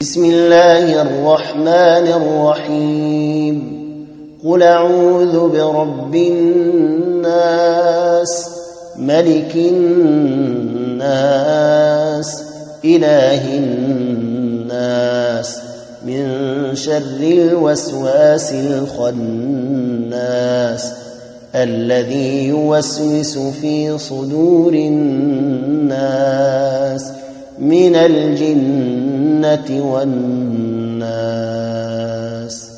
بسم الله الرحمن الرحيم قل أعوذ برب الناس ملك الناس إله الناس من شر الوسواس الخناس الذي يوسوس في صدور الناس من الجنة والناس.